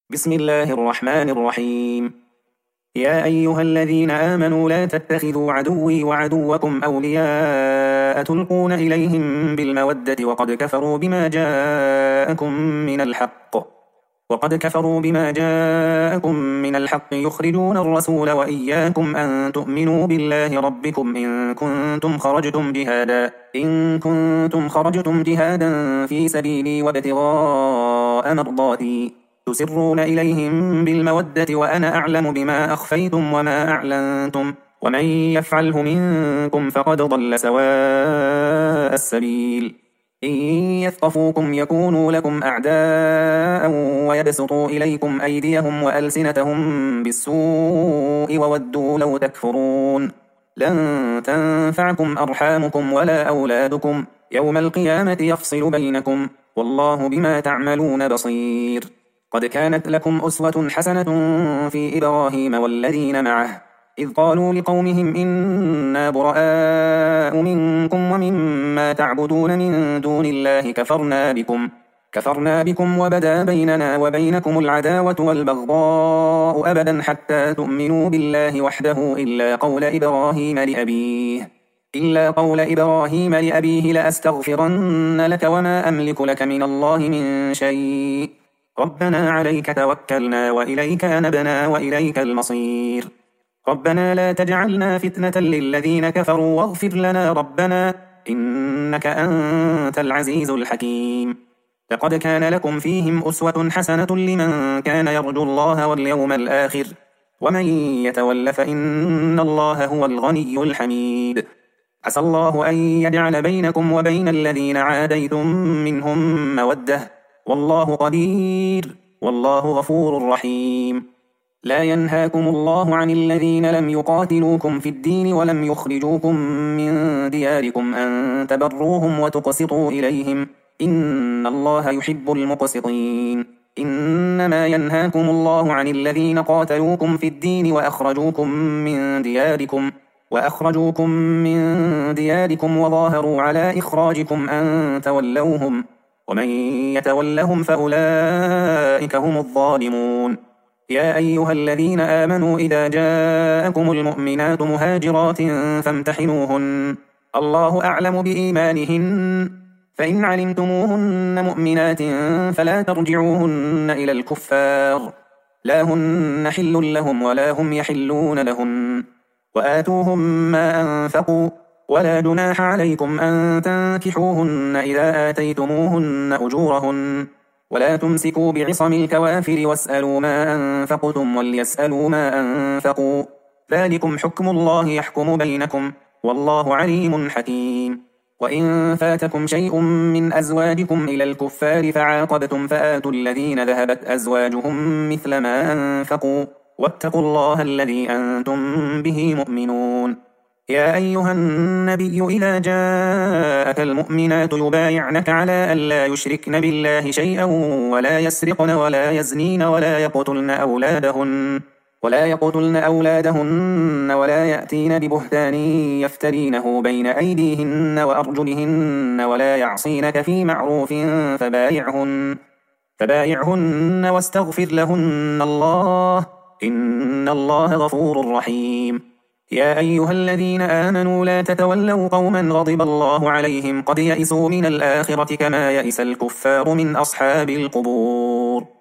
بسم الله الرحمن الرحيم. يا أيها الذين آمنوا لا تتخذوا عدوي وعدوكم أولياء تلقون إليهم بالمودة وقد كفروا بما جاءكم من الحق يخرجون الرسول وإياكم أن تؤمنوا بالله ربكم إن كنتم خرجتم جهادا في سبيلي وابتغاء مرضاتي تسرون إليهم بالمودة وأنا أعلم بما أخفيتم وما أعلنتم ومن يفعله منكم فقد ضل سواء السبيل. إن يثقفوكم يكونوا لكم أعداء ويبسطوا إليكم أيديهم وألسنتهم بالسوء وودوا لو تكفرون. لن تنفعكم أرحامكم ولا أولادكم يوم القيامة يفصل بينكم والله بما تعملون بصير. قد كانت لكم أسوة حسنة في إبراهيم والذين معه إذ قالوا لقومهم إنا براء منكم ومما تعبدون من دون الله كفرنا بكم وبدا بيننا وبينكم العداوة والبغضاء أبدا حتى تؤمنوا بالله وحده إلا قول إبراهيم لأبيه لأستغفرن لك وما أملك لك من الله من شيء ربنا عليك توكلنا وإليك أنبنا وإليك المصير. ربنا لا تجعلنا فتنة للذين كفروا واغفر لنا ربنا إنك أنت العزيز الحكيم. لقد كان لكم فيهم أسوة حسنة لمن كان يرجو الله واليوم الآخر ومن يتول فإن الله هو الغني الحميد. عسى الله أن يجعل بينكم وبين الذين عاديتم منهم مودة والله قدير والله غفور رحيم. لا ينهاكم الله عن الذين لم يقاتلوكم في الدين ولم يخرجوكم من دياركم أن تبروهم وتقسطوا إليهم إن الله يحب المقسطين. إنما ينهاكم الله عن الذين قاتلوكم في الدين وأخرجوكم من دياركم وظاهروا على إخراجكم أن تولوهم ومن يتولهم فأولئك هم الظالمون. يا أيها الذين آمنوا إذا جاءكم المؤمنات مهاجرات فامتحنوهن الله أعلم بإيمانهن فإن علمتموهن مؤمنات فلا ترجعوهن إلى الكفار لا هن حل لهم ولا هم يحلون لهن وآتوهم ما أنفقوا ولا جناح عليكم أن تنكحوهن إذا آتيتموهن أجورهن ولا تمسكوا بعصم الكوافر واسألوا ما أنفقتم وليسألوا ما أنفقوا ذلكم حكم الله يحكم بينكم والله عليم حكيم. وإن فاتكم شيء من أزواجكم إلى الكفار فعاقبتم فآتوا الذين ذهبت أزواجهم مثل ما أنفقوا واتقوا الله الذي أنتم به مؤمنون. يا أيها النبي إذا جاءك المؤمنات يبايعنك على ألا يشركن بالله شيئا ولا يسرقن ولا يزنين ولا يقتلن أولادهن ولا يأتين ببهتان يفترينه بين أيديهن وأرجلهن ولا يعصينك في معروف فبايعهن واستغفر لهن الله إن الله غفور رحيم. يا أيها الذين آمنوا لا تتولوا قوما غضب الله عليهم قد يئسوا من الآخرة كما يئس الكفار من أصحاب القبور.